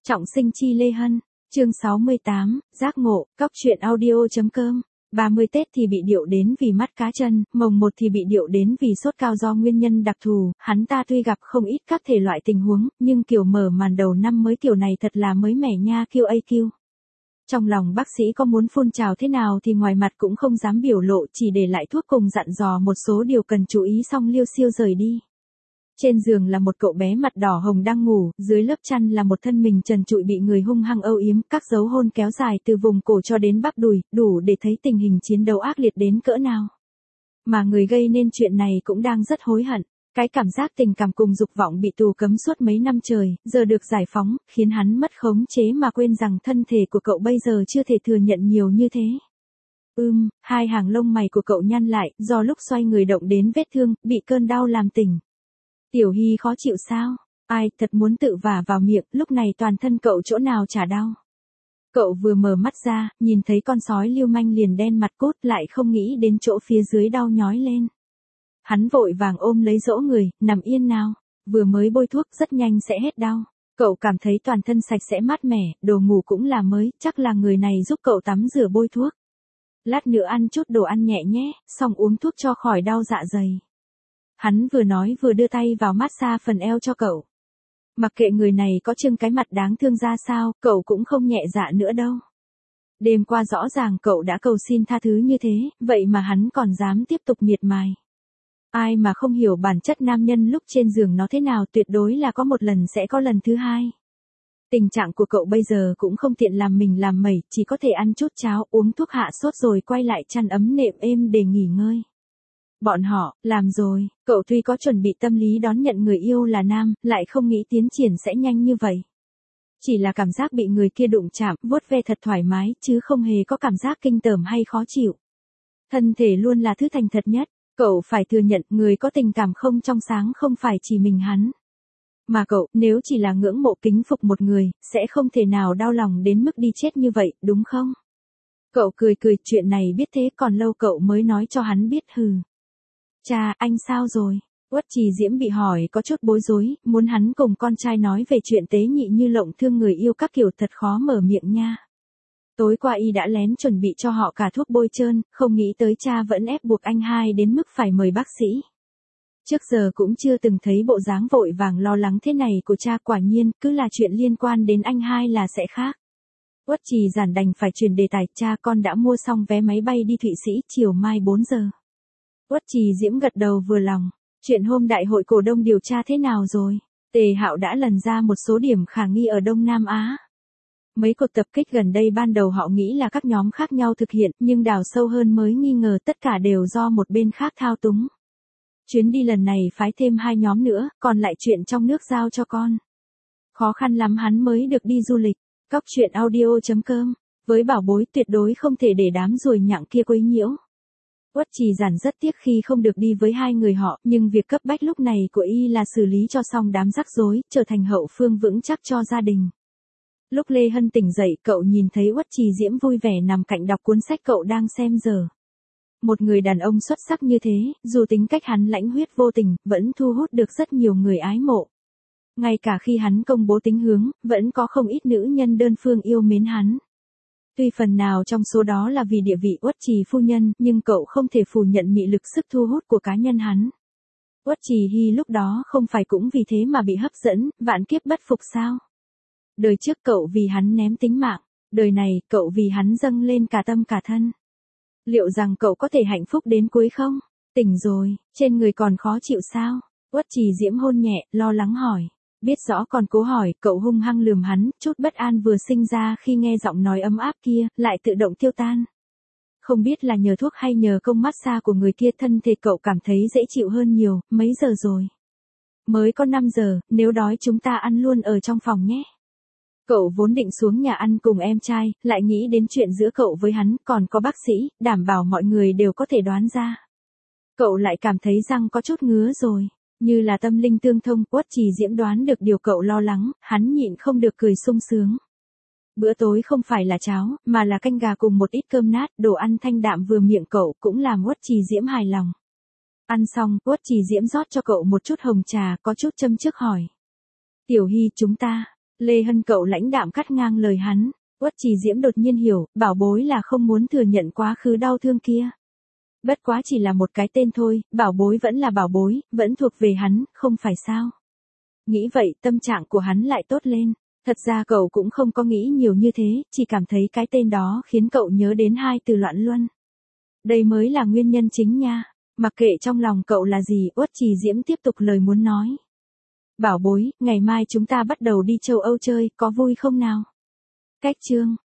Trọng sinh chi Lê Hân, chương 68, giác ngộ, cóc truyện audio.com. 30 Tết thì bị điệu đến vì mắt cá chân, mồng 1 thì bị điệu đến vì sốt cao do nguyên nhân đặc thù, hắn ta tuy gặp không ít các thể loại tình huống, nhưng kiểu mở màn đầu năm mới kiểu này thật là mới mẻ nha QAQ. Trong lòng bác sĩ có muốn phun trào thế nào thì ngoài mặt cũng không dám biểu lộ, chỉ để lại thuốc cùng dặn dò một số điều cần chú ý xong liêu xiêu rời đi. Trên giường là một cậu bé mặt đỏ hồng đang ngủ, dưới lớp chăn là một thân mình trần trụi bị người hung hăng âu yếm, các dấu hôn kéo dài từ vùng cổ cho đến bắp đùi, đủ để thấy tình hình chiến đấu ác liệt đến cỡ nào. Mà người gây nên chuyện này cũng đang rất hối hận. Cái cảm giác tình cảm cùng dục vọng bị tù cấm suốt mấy năm trời, giờ được giải phóng, khiến hắn mất khống chế mà quên rằng thân thể của cậu bây giờ chưa thể thừa nhận nhiều như thế. Hai hàng lông mày của cậu nhăn lại, do lúc xoay người động đến vết thương, bị cơn đau làm tỉnh. Tiểu Hy khó chịu sao? Ai, thật muốn tự vả vào miệng, lúc này toàn thân cậu chỗ nào chả đau. Cậu vừa mở mắt ra, nhìn thấy con sói lưu manh liền đen mặt cốt, lại không nghĩ đến chỗ phía dưới đau nhói lên. Hắn vội vàng ôm lấy dỗ người, nằm yên nào, vừa mới bôi thuốc rất nhanh sẽ hết đau. Cậu cảm thấy toàn thân sạch sẽ mát mẻ, đồ ngủ cũng là mới, chắc là người này giúp cậu tắm rửa bôi thuốc. Lát nữa ăn chút đồ ăn nhẹ nhé, xong uống thuốc cho khỏi đau dạ dày. Hắn vừa nói vừa đưa tay vào massage phần eo cho cậu. Mặc kệ người này có trưng cái mặt đáng thương ra sao, cậu cũng không nhẹ dạ nữa đâu. Đêm qua rõ ràng cậu đã cầu xin tha thứ như thế, vậy mà hắn còn dám tiếp tục miệt mài. Ai mà không hiểu bản chất nam nhân lúc trên giường nó thế nào, tuyệt đối là có một lần sẽ có lần thứ hai. Tình trạng của cậu bây giờ cũng không tiện làm mình làm mẩy, chỉ có thể ăn chút cháo, uống thuốc hạ sốt rồi quay lại chăn ấm nệm êm để nghỉ ngơi. Bọn họ, làm rồi, cậu tuy có chuẩn bị tâm lý đón nhận người yêu là nam, lại không nghĩ tiến triển sẽ nhanh như vậy. Chỉ là cảm giác bị người kia đụng chạm, vuốt ve thật thoải mái, chứ không hề có cảm giác kinh tởm hay khó chịu. Thân thể luôn là thứ thành thật nhất, cậu phải thừa nhận người có tình cảm không trong sáng không phải chỉ mình hắn. Mà cậu, nếu chỉ là ngưỡng mộ kính phục một người, sẽ không thể nào đau lòng đến mức đi chết như vậy, đúng không? Cậu cười cười, chuyện này biết thế còn lâu cậu mới nói cho hắn biết hừ. Cha, anh sao rồi? Uất Trì Diễm bị hỏi có chút bối rối, muốn hắn cùng con trai nói về chuyện tế nhị như lộng thương người yêu các kiểu thật khó mở miệng nha. Tối qua y đã lén chuẩn bị cho họ cả thuốc bôi trơn, không nghĩ tới cha vẫn ép buộc anh hai đến mức phải mời bác sĩ. Trước giờ cũng chưa từng thấy bộ dáng vội vàng lo lắng thế này của cha, quả nhiên, cứ là chuyện liên quan đến anh hai là sẽ khác. Uất Trì Giản đành phải truyền đề tài, cha con đã mua xong vé máy bay đi Thụy Sĩ, chiều mai 4 giờ. Uất Trì Diễm gật đầu vừa lòng, chuyện hôm đại hội cổ đông điều tra thế nào rồi? Tề Hạo đã lần ra một số điểm khả nghi ở Đông Nam Á. Mấy cuộc tập kích gần đây ban đầu họ nghĩ là các nhóm khác nhau thực hiện, nhưng đào sâu hơn mới nghi ngờ tất cả đều do một bên khác thao túng. Chuyến đi lần này phái thêm 2 nhóm nữa, còn lại chuyện trong nước giao cho con. Khó khăn lắm hắn mới được đi du lịch. Cóc truyện audio.com. Với bảo bối tuyệt đối không thể để đám ruồi nhặng kia quấy nhiễu. Uất Trì Giản rất tiếc khi không được đi với hai người họ, nhưng việc cấp bách lúc này của y là xử lý cho xong đám rắc rối, trở thành hậu phương vững chắc cho gia đình. Lúc Lê Hân tỉnh dậy, cậu nhìn thấy Uất Trì Diễm vui vẻ nằm cạnh đọc cuốn sách cậu đang xem giờ. Một người đàn ông xuất sắc như thế, dù tính cách hắn lãnh huyết vô tình, vẫn thu hút được rất nhiều người ái mộ. Ngay cả khi hắn công bố tính hướng, vẫn có không ít nữ nhân đơn phương yêu mến hắn. Tuy phần nào trong số đó là vì địa vị Uất Trì phu nhân, nhưng cậu không thể phủ nhận mị lực sức thu hút của cá nhân hắn. Uất Trì Hy lúc đó không phải cũng vì thế mà bị hấp dẫn, vạn kiếp bất phục sao? Đời trước cậu vì hắn ném tính mạng, đời này cậu vì hắn dâng lên cả tâm cả thân. Liệu rằng cậu có thể hạnh phúc đến cuối không? Tỉnh rồi, trên người còn khó chịu sao? Uất Trì Diễm hôn nhẹ, lo lắng hỏi. Biết rõ còn cố hỏi, cậu hung hăng lườm hắn, chút bất an vừa sinh ra khi nghe giọng nói ấm áp kia, lại tự động tiêu tan. Không biết là nhờ thuốc hay nhờ công massage của người kia, thân thể cậu cảm thấy dễ chịu hơn nhiều. Mấy giờ rồi? Mới có 5 giờ, nếu đói chúng ta ăn luôn ở trong phòng nhé. Cậu vốn định xuống nhà ăn cùng em trai, lại nghĩ đến chuyện giữa cậu với hắn, còn có bác sĩ, đảm bảo mọi người đều có thể đoán ra. Cậu lại cảm thấy răng có chút ngứa rồi. Như là tâm linh tương thông, Uất Trì Diễm đoán được điều cậu lo lắng, hắn nhịn không được cười sung sướng. Bữa tối không phải là cháo, mà là canh gà cùng một ít cơm nát, đồ ăn thanh đạm vừa miệng cậu cũng làm Uất Trì Diễm hài lòng. Ăn xong, Uất Trì Diễm rót cho cậu một chút hồng trà, có chút châm chước hỏi. Tiểu Hy, chúng ta, Lê Hân cậu lãnh đạm cắt ngang lời hắn. Uất Trì Diễm đột nhiên hiểu, bảo bối là không muốn thừa nhận quá khứ đau thương kia. Bất quá chỉ là một cái tên thôi, bảo bối vẫn là bảo bối, vẫn thuộc về hắn, không phải sao. Nghĩ vậy tâm trạng của hắn lại tốt lên. Thật ra cậu cũng không có nghĩ nhiều như thế, chỉ cảm thấy cái tên đó khiến cậu nhớ đến hai từ loạn luân. Đây mới là nguyên nhân chính nha. Mặc kệ trong lòng cậu là gì, Uất Trì Diễm tiếp tục lời muốn nói. Bảo bối, ngày mai chúng ta bắt đầu đi châu Âu chơi, có vui không nào? Cách chương